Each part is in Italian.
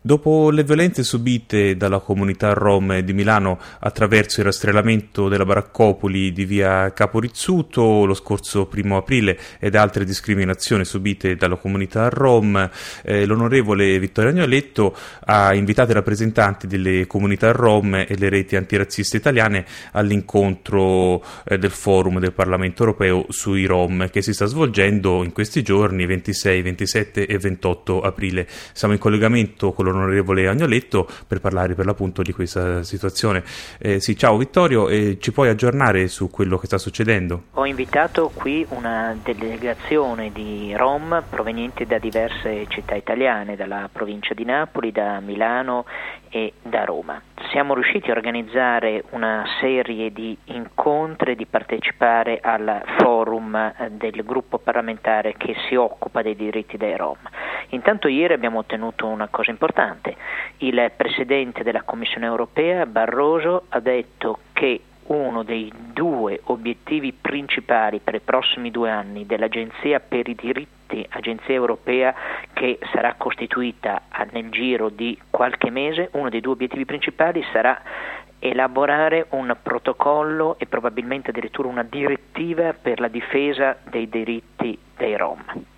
Dopo le violenze subite dalla comunità rom di Milano attraverso il rastrellamento della baraccopoli di via Capo Rizzuto lo scorso 1 aprile ed altre discriminazioni subite dalla comunità rom, l'onorevole Vittorio Agnoletto ha invitato i rappresentanti delle comunità rom e le reti antirazziste italiane all'incontro del forum del Parlamento europeo sui rom che si sta svolgendo in questi giorni 26, 27 e 28 aprile. Siamo in collegamento con l'onorevole Agnoletto per parlare per l'appunto di questa situazione. Sì, ciao Vittorio, ci puoi aggiornare su quello che sta succedendo? Ho invitato qui una delegazione di Rom provenienti da diverse città italiane, dalla provincia di Napoli, da Milano e da Roma. Siamo riusciti a organizzare una serie di incontri e di partecipare al forum del gruppo parlamentare che si occupa dei diritti dei Rom. Intanto ieri abbiamo ottenuto una cosa importante. Il Presidente della Commissione europea, Barroso, ha detto che uno dei 2 obiettivi principali per i prossimi 2 anni dell'Agenzia per i diritti, agenzia europea che sarà costituita nel giro di qualche mese, uno dei 2 obiettivi principali sarà elaborare un protocollo e probabilmente addirittura una direttiva per la difesa dei diritti dei Rom.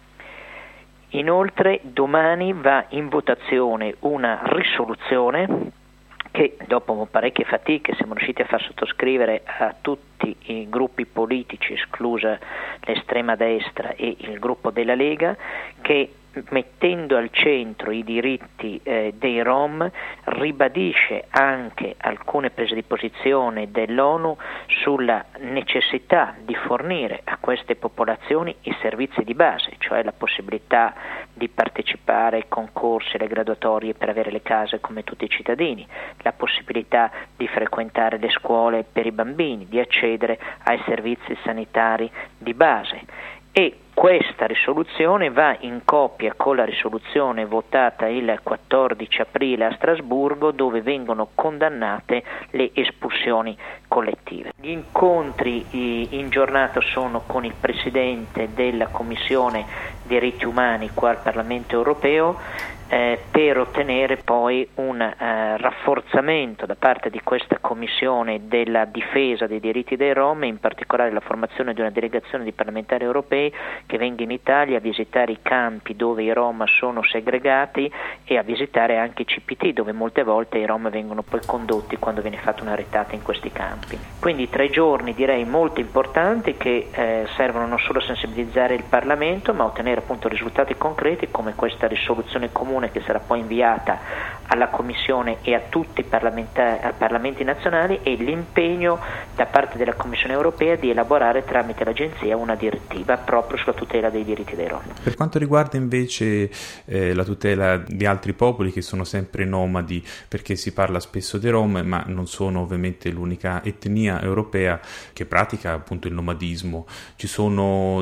Inoltre domani va in votazione una risoluzione che dopo parecchie fatiche siamo riusciti a far sottoscrivere a tutti i gruppi politici, esclusa l'estrema destra e il gruppo della Lega, che mettendo al centro i diritti dei Rom ribadisce anche alcune prese di posizione dell'ONU sulla necessità di fornire a queste popolazioni i servizi di base, cioè la possibilità di partecipare ai concorsi, alle graduatorie per avere le case come tutti i cittadini, la possibilità di frequentare le scuole per i bambini, di accedere ai servizi sanitari di base. E questa risoluzione va in coppia con la risoluzione votata il 14 aprile a Strasburgo, dove vengono condannate le espulsioni collettive. Gli incontri in giornata sono con il Presidente della Commissione Diritti Umani qua al Parlamento Europeo, per ottenere poi un rafforzamento da parte di questa Commissione della difesa dei diritti dei Rom, e in particolare la formazione di una delegazione di parlamentari europei che venga in Italia a visitare i campi dove i Rom sono segregati e a visitare anche i CPT, dove molte volte i Rom vengono poi condotti quando viene fatta una retata in questi campi. Quindi 3 giorni direi molto importanti che servono non solo a sensibilizzare il Parlamento ma a ottenere appunto risultati concreti come questa risoluzione comune che sarà poi inviata alla Commissione e a tutti i parlamenti nazionali, e l'impegno da parte della Commissione europea di elaborare tramite l'agenzia una direttiva proprio sulla tutela dei diritti dei Rom. Per quanto riguarda invece la tutela di altri popoli che sono sempre nomadi, perché si parla spesso dei Rom ma non sono ovviamente l'unica etnia europea che pratica appunto il nomadismo, ci sono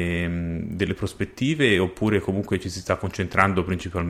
delle prospettive oppure comunque ci si sta concentrando principalmente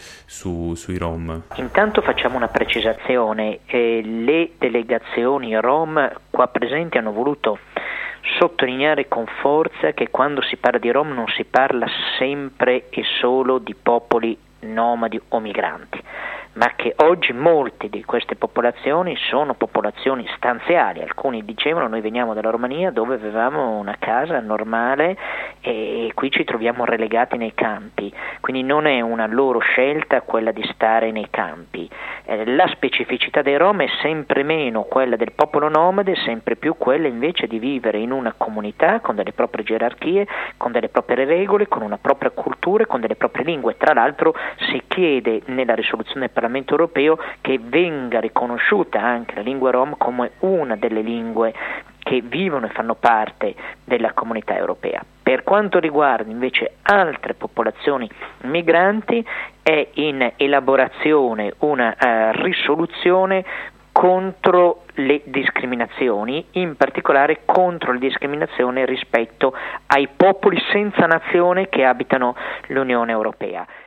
sui Rom? Intanto facciamo una precisazione, le delegazioni Rom qua presenti hanno voluto sottolineare con forza che quando si parla di Rom non si parla sempre e solo di popoli nomadi o migranti, ma che oggi molte di queste popolazioni sono popolazioni stanziali. Alcuni dicevano: noi veniamo dalla Romania dove avevamo una casa normale e qui ci troviamo relegati nei campi, quindi non è una loro scelta quella di stare nei campi. La specificità dei Rom è sempre meno quella del popolo nomade, sempre più quella invece di vivere in una comunità con delle proprie gerarchie, con delle proprie regole, con una propria cultura e con delle proprie lingue. Tra l'altro si chiede nella risoluzione del Parlamento europeo che venga riconosciuta anche la lingua Rom come una delle lingue che vivono e fanno parte della comunità europea. Per quanto riguarda invece altre popolazioni migranti, è in elaborazione una risoluzione contro le discriminazioni, in particolare contro le discriminazioni rispetto ai popoli senza nazione che abitano l'Unione Europea.